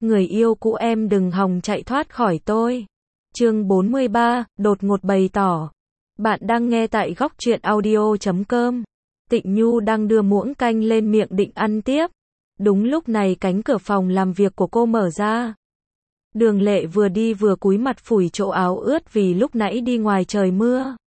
người yêu cũ em đừng hòng chạy thoát khỏi tôi. Chương 43, đột ngột bày tỏ. Bạn đang nghe tại góc truyện audio.com. Tịnh Nhu đang đưa muỗng canh lên miệng định ăn tiếp. Đúng lúc này cánh cửa phòng làm việc của cô mở ra. Đường Lệ vừa đi vừa cúi mặt phủi chỗ áo ướt vì lúc nãy đi ngoài trời mưa.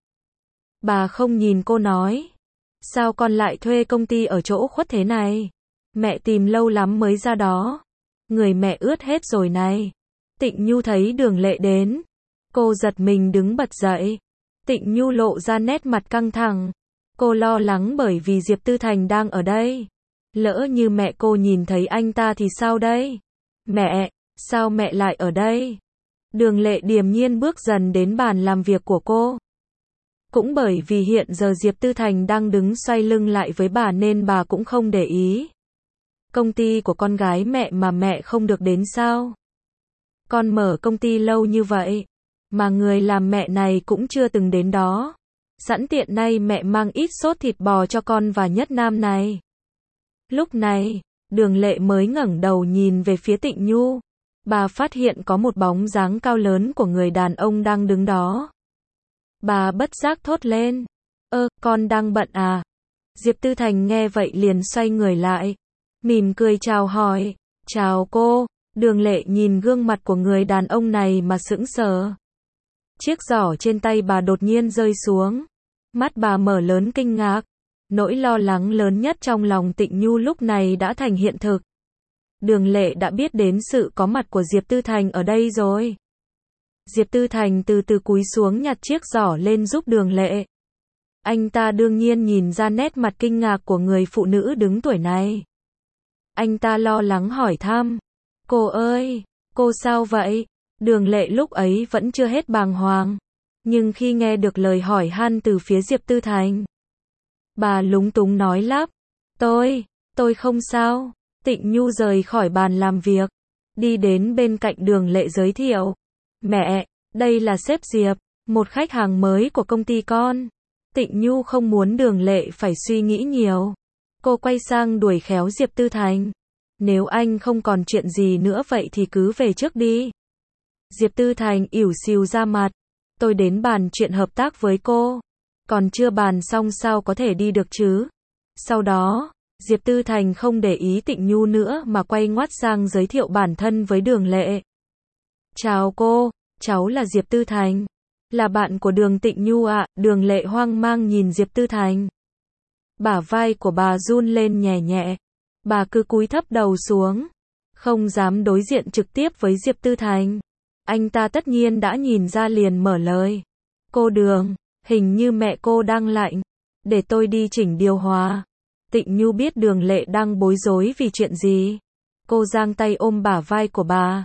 Bà không nhìn cô nói. Sao con lại thuê công ty ở chỗ khuất thế này? Mẹ tìm lâu lắm mới ra đó. Người mẹ ướt hết rồi này. Tịnh Nhu thấy Đường Lệ đến. Cô giật mình đứng bật dậy. Tịnh Nhu lộ ra nét mặt căng thẳng. Cô lo lắng bởi vì Diệp Tư Thành đang ở đây. Lỡ như mẹ cô nhìn thấy anh ta thì sao đây? Mẹ, sao mẹ lại ở đây? Đường Lệ điềm nhiên bước dần đến bàn làm việc của cô. Cũng bởi vì hiện giờ Diệp Tư Thành đang đứng xoay lưng lại với bà nên bà cũng không để ý. Công ty của con gái mẹ mà mẹ không được đến sao? Con mở công ty lâu như vậy, mà người làm mẹ này cũng chưa từng đến đó. Sẵn tiện nay mẹ mang ít sốt thịt bò cho con và Nhất Nam này. Lúc này, Đường Lệ mới ngẩng đầu nhìn về phía Tịnh Nhu. Bà phát hiện có một bóng dáng cao lớn của người đàn ông đang đứng đó. Bà bất giác thốt lên. Con đang bận à? Diệp Tư Thành nghe vậy liền xoay người lại. Mỉm cười chào hỏi. Chào cô. Đường Lệ nhìn gương mặt của người đàn ông này mà sững sờ. Chiếc giỏ trên tay bà đột nhiên rơi xuống. Mắt bà mở lớn kinh ngạc. Nỗi lo lắng lớn nhất trong lòng Tịnh Nhu lúc này đã thành hiện thực. Đường Lệ đã biết đến sự có mặt của Diệp Tư Thành ở đây rồi. Diệp Tư Thành từ từ cúi xuống nhặt chiếc giỏ lên giúp Đường Lệ. Anh ta đương nhiên nhìn ra nét mặt kinh ngạc của người phụ nữ đứng tuổi này. Anh ta lo lắng hỏi thăm. Cô ơi, cô sao vậy? Đường Lệ lúc ấy vẫn chưa hết bàng hoàng. Nhưng khi nghe được lời hỏi han từ phía Diệp Tư Thành, bà lúng túng nói lắp. Tôi không sao. Tịnh Nhu rời khỏi bàn làm việc. Đi đến bên cạnh Đường Lệ giới thiệu. Mẹ, đây là sếp Diệp, một khách hàng mới của công ty con. Tịnh Nhu không muốn Đường Lệ phải suy nghĩ nhiều. Cô quay sang đuổi khéo Diệp Tư Thành. Nếu anh không còn chuyện gì nữa vậy thì cứ về trước đi. Diệp Tư Thành ỉu xìu ra mặt. Tôi đến bàn chuyện hợp tác với cô. Còn chưa bàn xong sao có thể đi được chứ? Sau đó, Diệp Tư Thành không để ý Tịnh Nhu nữa mà quay ngoắt sang giới thiệu bản thân với Đường Lệ. Chào cô, cháu là Diệp Tư Thành. Là bạn của Tịnh Nhu ạ. Đường Lệ hoang mang nhìn Diệp Tư Thành. Bả vai của bà run lên nhẹ nhẹ. Bà cứ cúi thấp đầu xuống. Không dám đối diện trực tiếp với Diệp Tư Thành. Anh ta tất nhiên đã nhìn ra liền mở lời. Cô Đường, hình như mẹ cô đang lạnh. Để tôi đi chỉnh điều hòa. Tịnh Nhu biết Đường Lệ đang bối rối vì chuyện gì. Cô giang tay ôm bả vai của bà.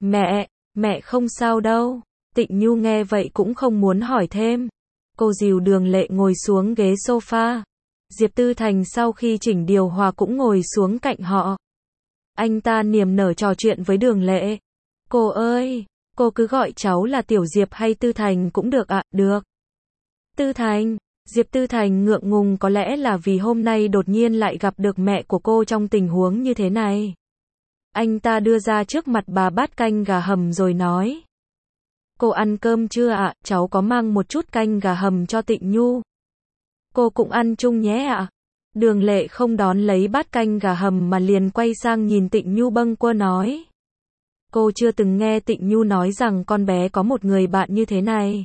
Mẹ không sao đâu. Tịnh Nhu nghe vậy cũng không muốn hỏi thêm. Cô dìu Đường Lệ ngồi xuống ghế sofa. Diệp Tư Thành sau khi chỉnh điều hòa cũng ngồi xuống cạnh họ. Anh ta niềm nở trò chuyện với Đường Lệ. Cô ơi, cô cứ gọi cháu là Tiểu Diệp hay Tư Thành cũng được ạ. Được. Tư Thành. Diệp Tư Thành ngượng ngùng, có lẽ là vì hôm nay đột nhiên lại gặp được mẹ của cô trong tình huống như thế này. Anh ta đưa ra trước mặt bà bát canh gà hầm rồi nói. Cô ăn cơm chưa ạ? Cháu có mang một chút canh gà hầm cho Tịnh Nhu. Cô cũng ăn chung nhé ạ. Đường Lệ không đón lấy bát canh gà hầm mà liền quay sang nhìn Tịnh Nhu bâng quơ nói. Cô chưa từng nghe Tịnh Nhu nói rằng con bé có một người bạn như thế này.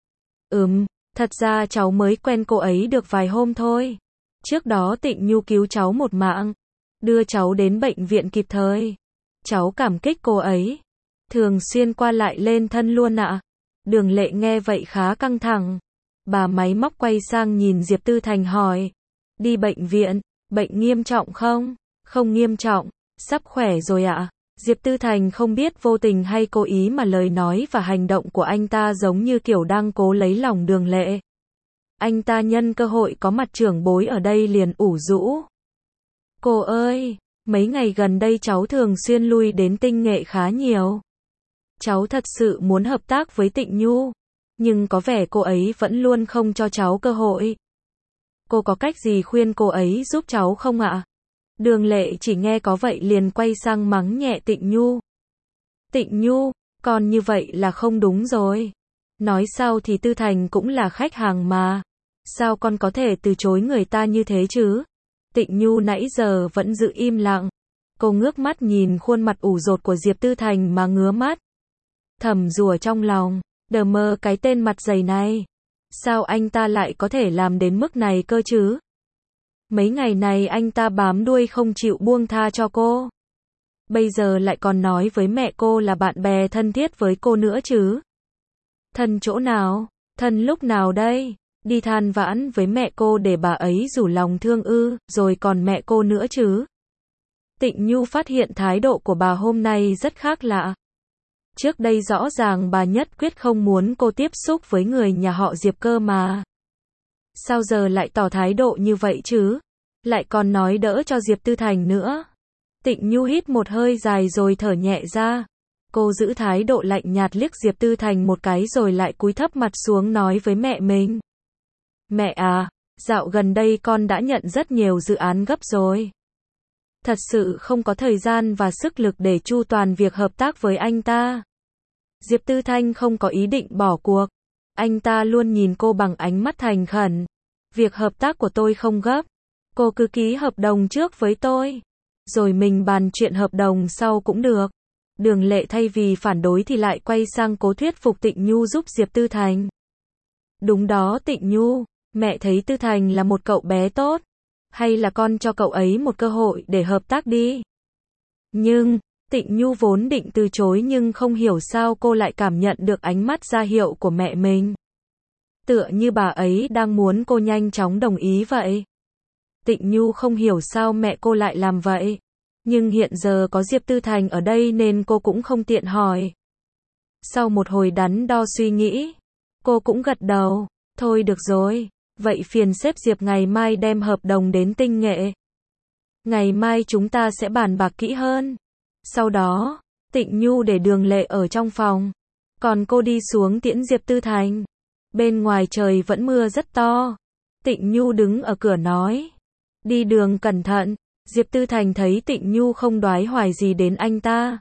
Thật ra cháu mới quen cô ấy được vài hôm thôi. Trước đó Tịnh Nhu cứu cháu một mạng. Đưa cháu đến bệnh viện kịp thời. Cháu cảm kích cô ấy. Thường xuyên qua lại lên thân luôn ạ. Đường Lệ nghe vậy khá căng thẳng. Bà máy móc quay sang nhìn Diệp Tư Thành hỏi. Đi bệnh viện, bệnh nghiêm trọng không? Không nghiêm trọng, sắp khỏe rồi ạ. Diệp Tư Thành không biết vô tình hay cố ý mà lời nói và hành động của anh ta giống như kiểu đang cố lấy lòng Đường Lệ. Anh ta nhân cơ hội có mặt trưởng bối ở đây liền ủ rũ. Cô ơi, mấy ngày gần đây cháu thường xuyên lui đến Tinh Nghệ khá nhiều. Cháu thật sự muốn hợp tác với Tịnh Nhu, nhưng có vẻ cô ấy vẫn luôn không cho cháu cơ hội. Cô có cách gì khuyên cô ấy giúp cháu không ạ? Đường Lệ chỉ nghe có vậy liền quay sang mắng nhẹ Tịnh Nhu. Tịnh Nhu, còn như vậy là không đúng rồi. Nói sao thì Tư Thành cũng là khách hàng mà. Sao con có thể từ chối người ta như thế chứ? Tịnh Nhu nãy giờ vẫn giữ im lặng. Cô ngước mắt nhìn khuôn mặt ủ rột của Diệp Tư Thành mà ngứa mắt. Thầm rủa trong lòng, đờ mơ cái tên mặt dày này. Sao anh ta lại có thể làm đến mức này cơ chứ? Mấy ngày này anh ta bám đuôi không chịu buông tha cho cô. Bây giờ lại còn nói với mẹ cô là bạn bè thân thiết với cô nữa chứ. Thân chỗ nào? Thân lúc nào đây? Đi than vãn với mẹ cô để bà ấy rủ lòng thương ư, rồi còn mẹ cô nữa chứ. Tịnh Nhu phát hiện thái độ của bà hôm nay rất khác lạ. Trước đây rõ ràng bà nhất quyết không muốn cô tiếp xúc với người nhà họ Diệp cơ mà. Sao giờ lại tỏ thái độ như vậy chứ? Lại còn nói đỡ cho Diệp Tư Thành nữa. Tịnh Nhu hít một hơi dài rồi thở nhẹ ra. Cô giữ thái độ lạnh nhạt liếc Diệp Tư Thành một cái rồi lại cúi thấp mặt xuống nói với mẹ mình. Mẹ à, dạo gần đây con đã nhận rất nhiều dự án gấp rồi. Thật sự không có thời gian và sức lực để chu toàn việc hợp tác với anh ta. Diệp Tư Thành không có ý định bỏ cuộc. Anh ta luôn nhìn cô bằng ánh mắt thành khẩn. Việc hợp tác của tôi không gấp. Cô cứ ký hợp đồng trước với tôi. Rồi mình bàn chuyện hợp đồng sau cũng được. Đường Lệ thay vì phản đối thì lại quay sang cố thuyết phục Tịnh Nhu giúp Diệp Tư Thành. Đúng đó Tịnh Nhu, mẹ thấy Tư Thành là một cậu bé tốt. Hay là con cho cậu ấy một cơ hội để hợp tác đi. Nhưng, Tịnh Nhu vốn định từ chối nhưng không hiểu sao cô lại cảm nhận được ánh mắt ra hiệu của mẹ mình. Tựa như bà ấy đang muốn cô nhanh chóng đồng ý vậy. Tịnh Nhu không hiểu sao mẹ cô lại làm vậy. Nhưng hiện giờ có Diệp Tư Thành ở đây nên cô cũng không tiện hỏi. Sau một hồi đắn đo suy nghĩ, cô cũng gật đầu. Thôi được rồi, vậy phiền sếp Diệp ngày mai đem hợp đồng đến Tinh Nghệ. Ngày mai chúng ta sẽ bàn bạc kỹ hơn. Sau đó, Tịnh Nhu để Đường Lệ ở trong phòng. Còn cô đi xuống tiễn Diệp Tư Thành. Bên ngoài trời vẫn mưa rất to. Tịnh Nhu đứng ở cửa nói. Đi đường cẩn thận. Diệp Tư Thành thấy Tịnh Nhu không đoái hoài gì đến anh ta.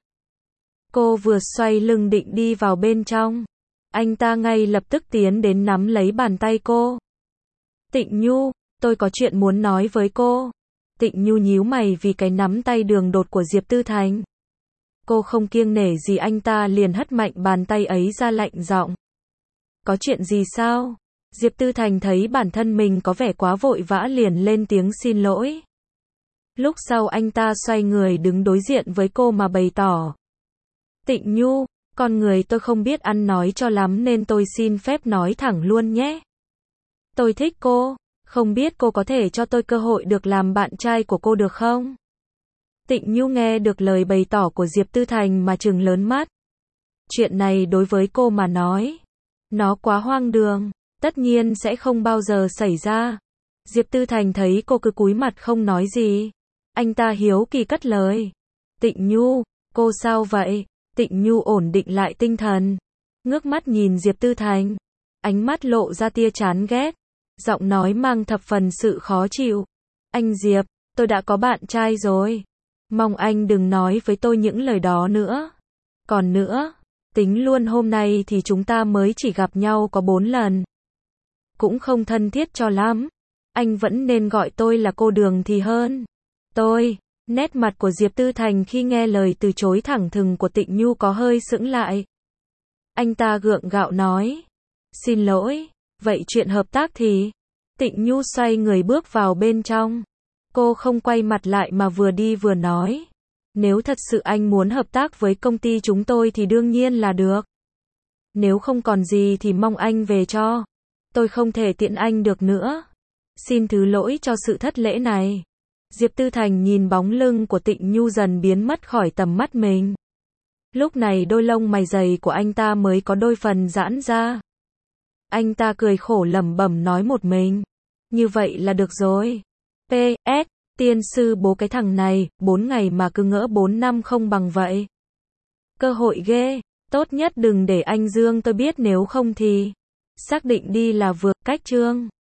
Cô vừa xoay lưng định đi vào bên trong. Anh ta ngay lập tức tiến đến nắm lấy bàn tay cô. Tịnh Nhu, tôi có chuyện muốn nói với cô. Tịnh Nhu nhíu mày vì cái nắm tay đường đột của Diệp Tư Thành. Cô không kiêng nể gì anh ta liền hất mạnh bàn tay ấy ra lạnh giọng. Có chuyện gì sao? Diệp Tư Thành thấy bản thân mình có vẻ quá vội vã liền lên tiếng xin lỗi. Lúc sau anh ta xoay người đứng đối diện với cô mà bày tỏ. Tịnh Nhu, con người tôi không biết ăn nói cho lắm nên tôi xin phép nói thẳng luôn nhé. Tôi thích cô, không biết cô có thể cho tôi cơ hội được làm bạn trai của cô được không? Tịnh Nhu nghe được lời bày tỏ của Diệp Tư Thành mà trừng lớn mắt. Chuyện này đối với cô mà nói, nó quá hoang đường, tất nhiên sẽ không bao giờ xảy ra. Diệp Tư Thành thấy cô cứ cúi mặt không nói gì. Anh ta hiếu kỳ cất lời. Tịnh Nhu, cô sao vậy? Tịnh Nhu ổn định lại tinh thần. Ngước mắt nhìn Diệp Tư Thành. Ánh mắt lộ ra tia chán ghét. Giọng nói mang thập phần sự khó chịu. Anh Diệp, tôi đã có bạn trai rồi. Mong anh đừng nói với tôi những lời đó nữa. Còn nữa, tính luôn hôm nay thì chúng ta mới chỉ gặp nhau có 4 lần. Cũng không thân thiết cho lắm. Anh vẫn nên gọi tôi là cô Đường thì hơn. Nét mặt của Diệp Tư Thành khi nghe lời từ chối thẳng thừng của Tịnh Nhu có hơi sững lại. Anh ta gượng gạo nói. Xin lỗi, vậy chuyện hợp tác thì? Tịnh Nhu xoay người bước vào bên trong. Cô không quay mặt lại mà vừa đi vừa nói. Nếu thật sự anh muốn hợp tác với công ty chúng tôi thì đương nhiên là được. Nếu không còn gì thì mong anh về cho. Tôi không thể tiễn anh được nữa. Xin thứ lỗi cho sự thất lễ này. Diệp Tư Thành nhìn bóng lưng của Tịnh Nhu dần biến mất khỏi tầm mắt mình. Lúc này đôi lông mày dày của anh ta mới có đôi phần giãn ra. Anh ta cười khổ lẩm bẩm nói một mình. Như vậy là được rồi. P.S. Tiên sư bố cái thằng này, 4 ngày mà cứ ngỡ 4 năm không bằng vậy. Cơ hội ghê, tốt nhất đừng để anh Dương tôi biết nếu không thì. Xác định đi là vừa, cách chương.